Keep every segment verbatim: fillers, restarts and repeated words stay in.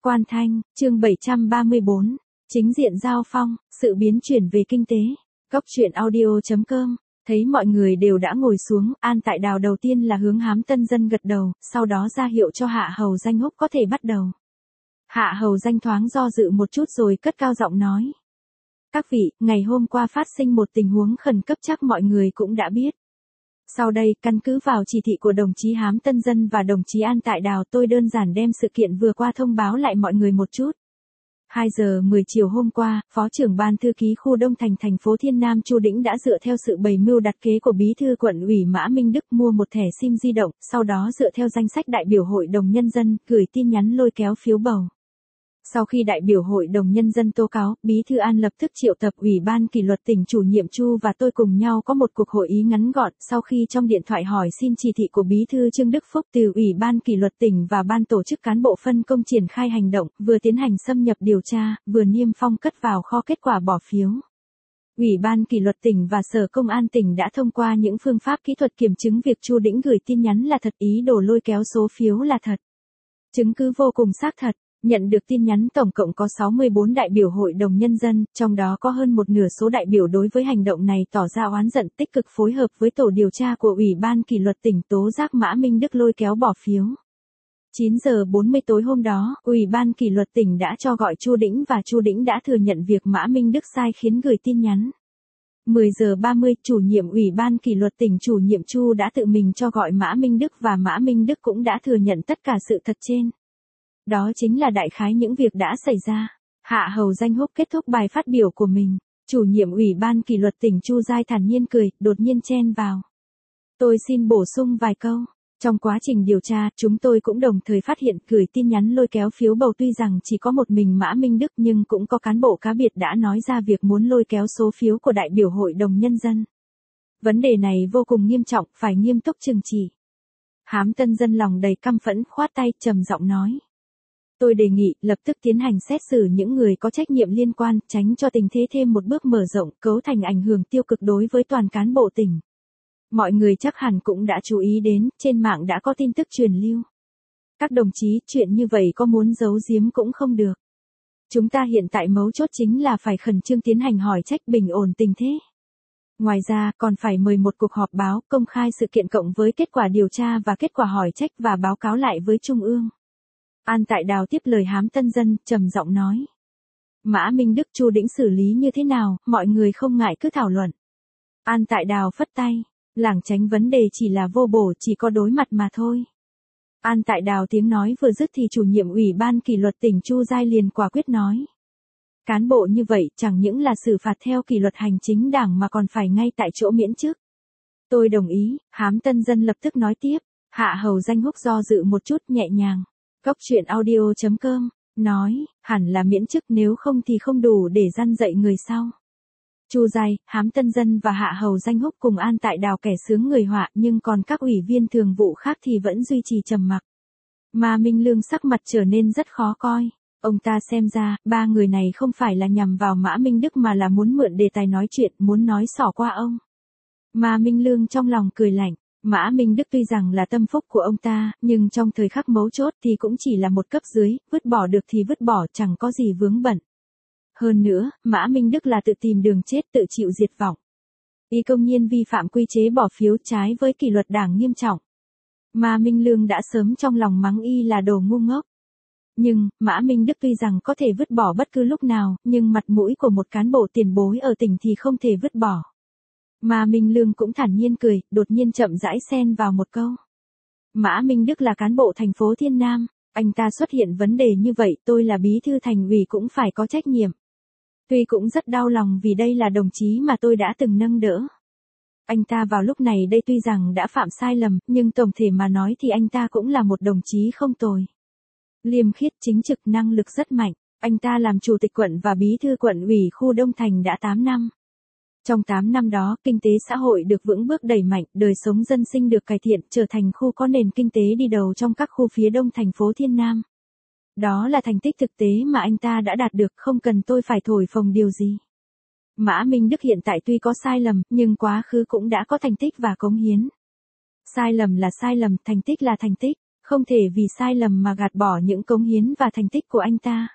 Quan Thanh, chương bảy trăm ba mươi bốn, chính diện giao phong, sự biến chuyển về kinh tế. Cốc truyện audio chấm com. Thấy mọi người đều đã ngồi xuống, An Tại Đào đầu tiên là hướng Hám Tân Dân gật đầu, sau đó ra hiệu cho Hạ Hầu Danh Húc có thể bắt đầu. Hạ Hầu Danh thoáng do dự một chút rồi cất cao giọng nói. Các vị, ngày hôm qua phát sinh một tình huống khẩn cấp chắc mọi người cũng đã biết. Sau đây, căn cứ vào chỉ thị của đồng chí Hám Tân Dân và đồng chí An Tại Đào, tôi đơn giản đem sự kiện vừa qua thông báo lại mọi người một chút. hai giờ mười chiều hôm qua, Phó trưởng Ban Thư ký khu Đông Thành thành phố Thiên Nam Chu Đĩnh đã dựa theo sự bày mưu đặt kế của Bí thư Quận ủy Mã Minh Đức mua một thẻ sim di động, sau đó dựa theo danh sách đại biểu Hội đồng Nhân dân, gửi tin nhắn lôi kéo phiếu bầu. Sau khi đại biểu Hội đồng Nhân dân tố cáo, Bí thư An lập tức triệu tập Ủy ban kỷ luật tỉnh chủ nhiệm Chu và tôi cùng nhau có một cuộc hội ý ngắn gọn, sau khi trong điện thoại hỏi xin chỉ thị của Bí thư Trương Đức Phúc từ Ủy ban kỷ luật tỉnh và ban tổ chức cán bộ phân công triển khai hành động, vừa tiến hành xâm nhập điều tra, vừa niêm phong cất vào kho kết quả bỏ phiếu. Ủy ban kỷ luật tỉnh và Sở Công an tỉnh đã thông qua những phương pháp kỹ thuật kiểm chứng việc Chu Đĩnh gửi tin nhắn là thật, ý đồ lôi kéo số phiếu là thật. Chứng cứ vô cùng xác thật. Nhận được tin nhắn tổng cộng có sáu mươi bốn đại biểu Hội đồng Nhân dân, trong đó có hơn một nửa số đại biểu đối với hành động này tỏ ra oán giận, tích cực phối hợp với tổ điều tra của Ủy ban kỷ luật tỉnh tố giác Mã Minh Đức lôi kéo bỏ phiếu. chín giờ bốn mươi tối hôm đó, Ủy ban kỷ luật tỉnh đã cho gọi Chu Đĩnh và Chu Đĩnh đã thừa nhận việc Mã Minh Đức sai khiến gửi tin nhắn. mười giờ ba mươi, chủ nhiệm Ủy ban kỷ luật tỉnh chủ nhiệm Chu đã tự mình cho gọi Mã Minh Đức và Mã Minh Đức cũng đã thừa nhận tất cả sự thật trên. Đó chính là đại khái những việc đã xảy ra. Hạ Hầu Danh Húc kết thúc bài phát biểu của mình. Chủ nhiệm Ủy ban kỷ luật tỉnh Chu Giai thản nhiên cười, đột nhiên chen vào. Tôi xin bổ sung vài câu. Trong quá trình điều tra, chúng tôi cũng đồng thời phát hiện gửi tin nhắn lôi kéo phiếu bầu tuy rằng chỉ có một mình Mã Minh Đức nhưng cũng có cán bộ cá biệt đã nói ra việc muốn lôi kéo số phiếu của đại biểu Hội đồng Nhân dân. Vấn đề này vô cùng nghiêm trọng, phải nghiêm túc trừng trị. Hám Tân Dân lòng đầy căm phẫn khoát tay trầm giọng nói. Tôi đề nghị lập tức tiến hành xét xử những người có trách nhiệm liên quan, tránh cho tình thế thêm một bước mở rộng, cấu thành ảnh hưởng tiêu cực đối với toàn cán bộ tỉnh. Mọi người chắc hẳn cũng đã chú ý đến, trên mạng đã có tin tức truyền lưu. Các đồng chí, chuyện như vậy có muốn giấu giếm cũng không được. Chúng ta hiện tại mấu chốt chính là phải khẩn trương tiến hành hỏi trách bình ổn tình thế. Ngoài ra, còn phải mời một cuộc họp báo, công khai sự kiện cộng với kết quả điều tra và kết quả hỏi trách và báo cáo lại với Trung ương. An Tại Đào tiếp lời Hám Tân Dân, trầm giọng nói. Mã Minh Đức Chu Đĩnh xử lý như thế nào, mọi người không ngại cứ thảo luận. An Tại Đào phất tay, lảng tránh vấn đề chỉ là vô bổ, chỉ có đối mặt mà thôi. An Tại Đào tiếng nói vừa dứt thì chủ nhiệm Ủy ban kỷ luật tỉnh Chu Giai liền quả quyết nói. Cán bộ như vậy chẳng những là xử phạt theo kỷ luật hành chính đảng mà còn phải ngay tại chỗ miễn chức. Tôi đồng ý, Hám Tân Dân lập tức nói tiếp, Hạ Hầu Danh Húc do dự một chút nhẹ nhàng. Cốc truyện audio chấm com, nói, hẳn là miễn chức nếu không thì không đủ để răn dạy người sau. Chu Giai, Hám Tân Dân và Hạ Hầu Danh Húc cùng An Tại Đào kẻ sướng người họa nhưng còn các ủy viên thường vụ khác thì vẫn duy trì trầm mặc. Mà Minh Lương sắc mặt trở nên rất khó coi. Ông ta xem ra, ba người này không phải là nhằm vào Mã Minh Đức mà là muốn mượn đề tài nói chuyện, muốn nói xỏ qua ông. Mà Minh Lương trong lòng cười lạnh. Mã Minh Đức tuy rằng là tâm phúc của ông ta, nhưng trong thời khắc mấu chốt thì cũng chỉ là một cấp dưới, vứt bỏ được thì vứt bỏ, chẳng có gì vướng bận. Hơn nữa, Mã Minh Đức là tự tìm đường chết, tự chịu diệt vong. Y công nhiên vi phạm quy chế bỏ phiếu trái với kỷ luật đảng nghiêm trọng. Mà Minh Lương đã sớm trong lòng mắng y là đồ ngu ngốc. Nhưng, Mã Minh Đức tuy rằng có thể vứt bỏ bất cứ lúc nào, nhưng mặt mũi của một cán bộ tiền bối ở tỉnh thì không thể vứt bỏ. Mà Minh Lương cũng thản nhiên cười, đột nhiên chậm rãi xen vào một câu. Mã Minh Đức là cán bộ thành phố Thiên Nam, anh ta xuất hiện vấn đề như vậy, tôi là bí thư thành ủy cũng phải có trách nhiệm. Tuy cũng rất đau lòng vì đây là đồng chí mà tôi đã từng nâng đỡ. Anh ta vào lúc này đây tuy rằng đã phạm sai lầm, nhưng tổng thể mà nói thì anh ta cũng là một đồng chí không tồi. Liêm khiết, chính trực, năng lực rất mạnh, anh ta làm chủ tịch quận và bí thư quận ủy khu Đông Thành đã tám năm. Trong tám năm đó, kinh tế xã hội được vững bước đẩy mạnh, đời sống dân sinh được cải thiện, trở thành khu có nền kinh tế đi đầu trong các khu phía đông thành phố Thiên Nam. Đó là thành tích thực tế mà anh ta đã đạt được, không cần tôi phải thổi phồng điều gì. Mã Minh Đức hiện tại tuy có sai lầm, nhưng quá khứ cũng đã có thành tích và cống hiến. Sai lầm là sai lầm, thành tích là thành tích. Không thể vì sai lầm mà gạt bỏ những cống hiến và thành tích của anh ta.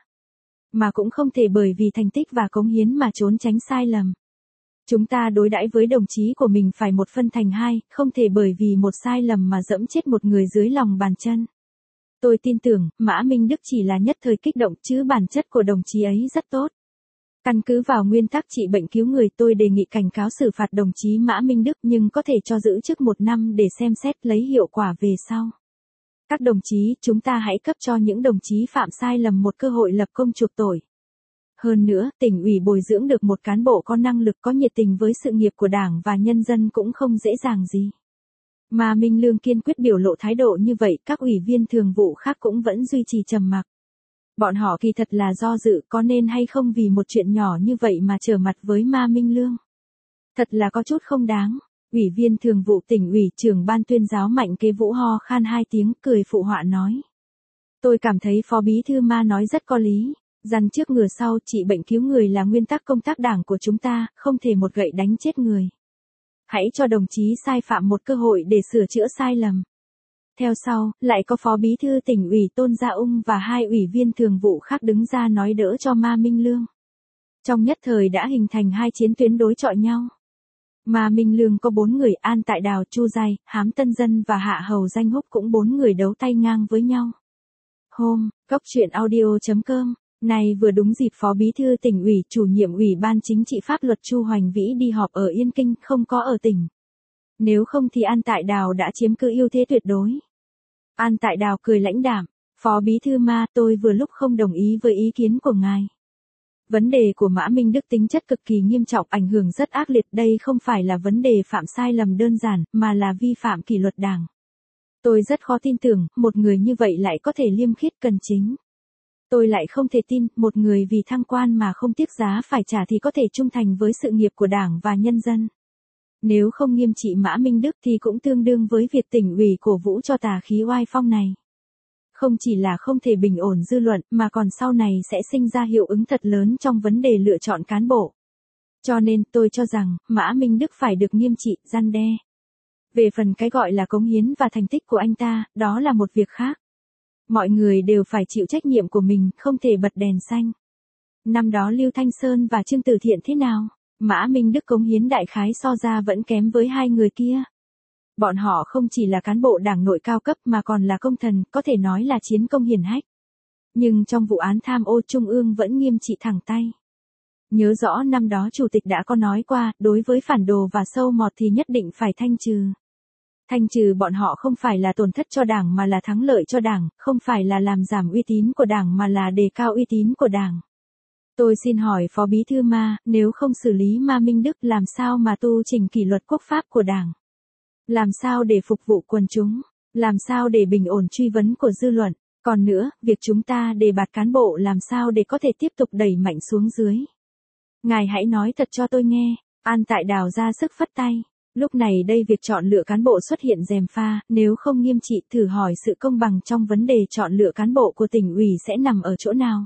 Mà cũng không thể bởi vì thành tích và cống hiến mà trốn tránh sai lầm. Chúng ta đối đãi với đồng chí của mình phải một phân thành hai, không thể bởi vì một sai lầm mà dẫm chết một người dưới lòng bàn chân. Tôi tin tưởng, Mã Minh Đức chỉ là nhất thời kích động chứ bản chất của đồng chí ấy rất tốt. Căn cứ vào nguyên tắc trị bệnh cứu người, tôi đề nghị cảnh cáo xử phạt đồng chí Mã Minh Đức nhưng có thể cho giữ chức một năm để xem xét lấy hiệu quả về sau. Các đồng chí, chúng ta hãy cấp cho những đồng chí phạm sai lầm một cơ hội lập công chuộc tội. Hơn nữa, tỉnh ủy bồi dưỡng được một cán bộ có năng lực, có nhiệt tình với sự nghiệp của Đảng và nhân dân cũng không dễ dàng gì. Mà Minh Lương kiên quyết biểu lộ thái độ như vậy, các ủy viên thường vụ khác cũng vẫn duy trì trầm mặc. Bọn họ kỳ thật là do dự có nên hay không vì một chuyện nhỏ như vậy mà trở mặt với Ma Minh Lương. Thật là có chút không đáng. Ủy viên thường vụ tỉnh ủy, trưởng ban tuyên giáo Mạnh Kế Vũ ho khan hai tiếng, cười phụ họa nói. Tôi cảm thấy Phó Bí thư Ma nói rất có lý. Dằn trước ngừa sau, trị bệnh cứu người là nguyên tắc công tác Đảng của chúng ta, không thể một gậy đánh chết người. Hãy cho đồng chí sai phạm một cơ hội để sửa chữa sai lầm. Theo sau, lại có Phó Bí thư tỉnh ủy Tôn Gia Ung và hai ủy viên thường vụ khác đứng ra nói đỡ cho Ma Minh Lương. Trong nhất thời đã hình thành hai chiến tuyến đối chọi nhau. Ma Minh Lương có bốn người, An Tại Đào, Chu Giai, Hám Tân Dân và Hạ Hầu Danh Húc cũng bốn người đấu tay ngang với nhau. Hôm, Góc Chuyện Audio chấm com. Này vừa đúng dịp Phó Bí thư tỉnh ủy, chủ nhiệm Ủy ban Chính trị Pháp luật Chu Hoành Vĩ đi họp ở Yên Kinh, không có ở tỉnh. Nếu không thì An Tại Đào đã chiếm cứ ưu thế tuyệt đối. An Tại Đào cười lãnh đạm, Phó Bí thư Ma, tôi vừa lúc không đồng ý với ý kiến của ngài. Vấn đề của Mã Minh Đức tính chất cực kỳ nghiêm trọng, ảnh hưởng rất ác liệt, đây không phải là vấn đề phạm sai lầm đơn giản, mà là vi phạm kỷ luật Đảng. Tôi rất khó tin tưởng, một người như vậy lại có thể liêm khiết cần chính. Tôi lại không thể tin, một người vì thăng quan mà không tiếc giá phải trả thì có thể trung thành với sự nghiệp của Đảng và nhân dân. Nếu không nghiêm trị Mã Minh Đức thì cũng tương đương với việc tỉnh ủy cổ vũ cho tà khí oai phong này. Không chỉ là không thể bình ổn dư luận mà còn sau này sẽ sinh ra hiệu ứng thật lớn trong vấn đề lựa chọn cán bộ. Cho nên tôi cho rằng Mã Minh Đức phải được nghiêm trị, răn đe. Về phần cái gọi là cống hiến và thành tích của anh ta, đó là một việc khác. Mọi người đều phải chịu trách nhiệm của mình, không thể bật đèn xanh. Năm đó Lưu Thanh Sơn và Trương Từ Thiện thế nào? Mã Minh Đức cống hiến đại khái so ra vẫn kém với hai người kia. Bọn họ không chỉ là cán bộ Đảng nội cao cấp mà còn là công thần, có thể nói là chiến công hiển hách. Nhưng trong vụ án tham ô Trung ương vẫn nghiêm trị thẳng tay. Nhớ rõ năm đó Chủ tịch đã có nói qua, đối với phản đồ và sâu mọt thì nhất định phải thanh trừ. Thanh trừ bọn họ không phải là tổn thất cho Đảng mà là thắng lợi cho Đảng, không phải là làm giảm uy tín của Đảng mà là đề cao uy tín của Đảng. Tôi xin hỏi Phó Bí thư Ma, nếu không xử lý Ma Minh Đức làm sao mà tu chỉnh kỷ luật quốc pháp của Đảng? Làm sao để phục vụ quần chúng? Làm sao để bình ổn truy vấn của dư luận? Còn nữa, việc chúng ta đề bạt cán bộ làm sao để có thể tiếp tục đẩy mạnh xuống dưới? Ngài hãy nói thật cho tôi nghe. An Tại Đào ra sức phất tay. Lúc này đây việc chọn lựa cán bộ xuất hiện gièm pha, nếu không nghiêm trị thử hỏi sự công bằng trong vấn đề chọn lựa cán bộ của tỉnh ủy sẽ nằm ở chỗ nào?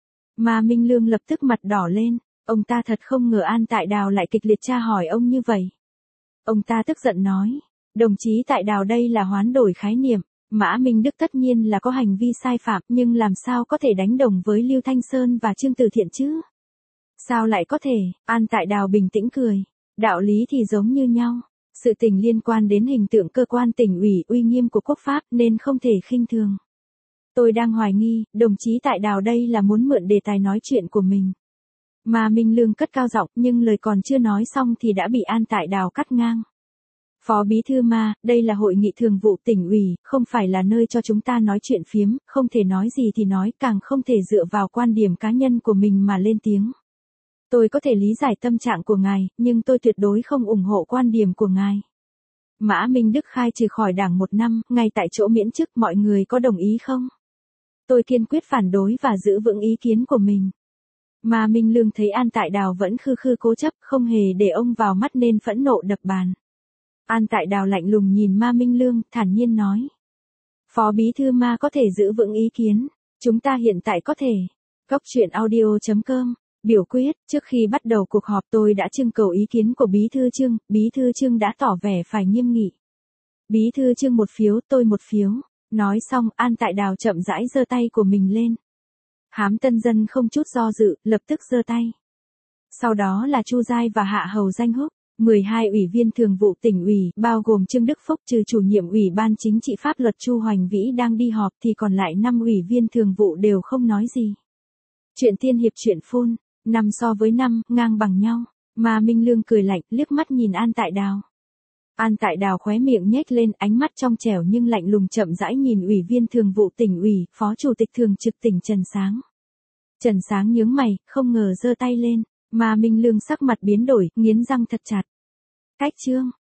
Ma Minh Lương lập tức mặt đỏ lên, ông ta thật không ngờ An Tại Đào lại kịch liệt tra hỏi ông như vậy. Ông ta tức giận nói, đồng chí Tại Đào đây là hoán đổi khái niệm, Mã Minh Đức tất nhiên là có hành vi sai phạm nhưng làm sao có thể đánh đồng với Lưu Thanh Sơn và Trương Từ Thiện chứ? Sao lại có thể? An Tại Đào bình tĩnh cười, đạo lý thì giống như nhau, sự tình liên quan đến hình tượng cơ quan tỉnh ủy, uy nghiêm của quốc pháp nên không thể khinh thường. Tôi đang hoài nghi, đồng chí Tại Đào đây là muốn mượn đề tài nói chuyện của mình. Mà Minh Lương cất cao giọng nhưng lời còn chưa nói xong thì đã bị An Tại Đào cắt ngang. Phó Bí thư Ma, đây là hội nghị thường vụ tỉnh ủy, không phải là nơi cho chúng ta nói chuyện phiếm, không thể nói gì thì nói, càng không thể dựa vào quan điểm cá nhân của mình mà lên tiếng. Tôi có thể lý giải tâm trạng của ngài, nhưng tôi tuyệt đối không ủng hộ quan điểm của ngài. Mã Minh Đức khai trừ khỏi Đảng một năm, ngay tại chỗ miễn chức, mọi người có đồng ý không? Tôi kiên quyết phản đối và giữ vững ý kiến của mình. Mà Minh Lương thấy An Tại Đào vẫn khư khư cố chấp, không hề để ông vào mắt nên phẫn nộ đập bàn. An Tại Đào lạnh lùng nhìn Ma Minh Lương, thản nhiên nói. Phó Bí thư Ma có thể giữ vững ý kiến, chúng ta hiện tại có thể. Góc Chuyện Audio chấm com. Biểu quyết, trước khi bắt đầu cuộc họp tôi đã trưng cầu ý kiến của Bí thư Trương, Bí thư Trương đã tỏ vẻ phải nghiêm nghị. Bí thư Trương một phiếu, tôi một phiếu. Nói xong, An Tại Đào chậm rãi giơ tay của mình lên. Hám Tân Dân không chút do dự, lập tức giơ tay. Sau đó là Chu Giai và Hạ Hầu Danh Húc, mười hai ủy viên thường vụ tỉnh ủy, bao gồm Trương Đức Phúc trừ chủ nhiệm ủy ban chính trị pháp luật Chu Hoành Vĩ đang đi họp thì còn lại năm ủy viên thường vụ đều không nói gì. Chuyện tiên hiệp chuyện phun, năm so với năm, ngang bằng nhau, mà Minh Lương cười lạnh, liếc mắt nhìn An Tại Đào. An Tại Đào khóe miệng nhếch lên, ánh mắt trong trẻo nhưng lạnh lùng chậm rãi nhìn ủy viên thường vụ tỉnh ủy, phó chủ tịch thường trực tỉnh Trần Sáng. Trần Sáng nhướng mày, không ngờ giơ tay lên, mà Minh Lương sắc mặt biến đổi, nghiến răng thật chặt. Cách chương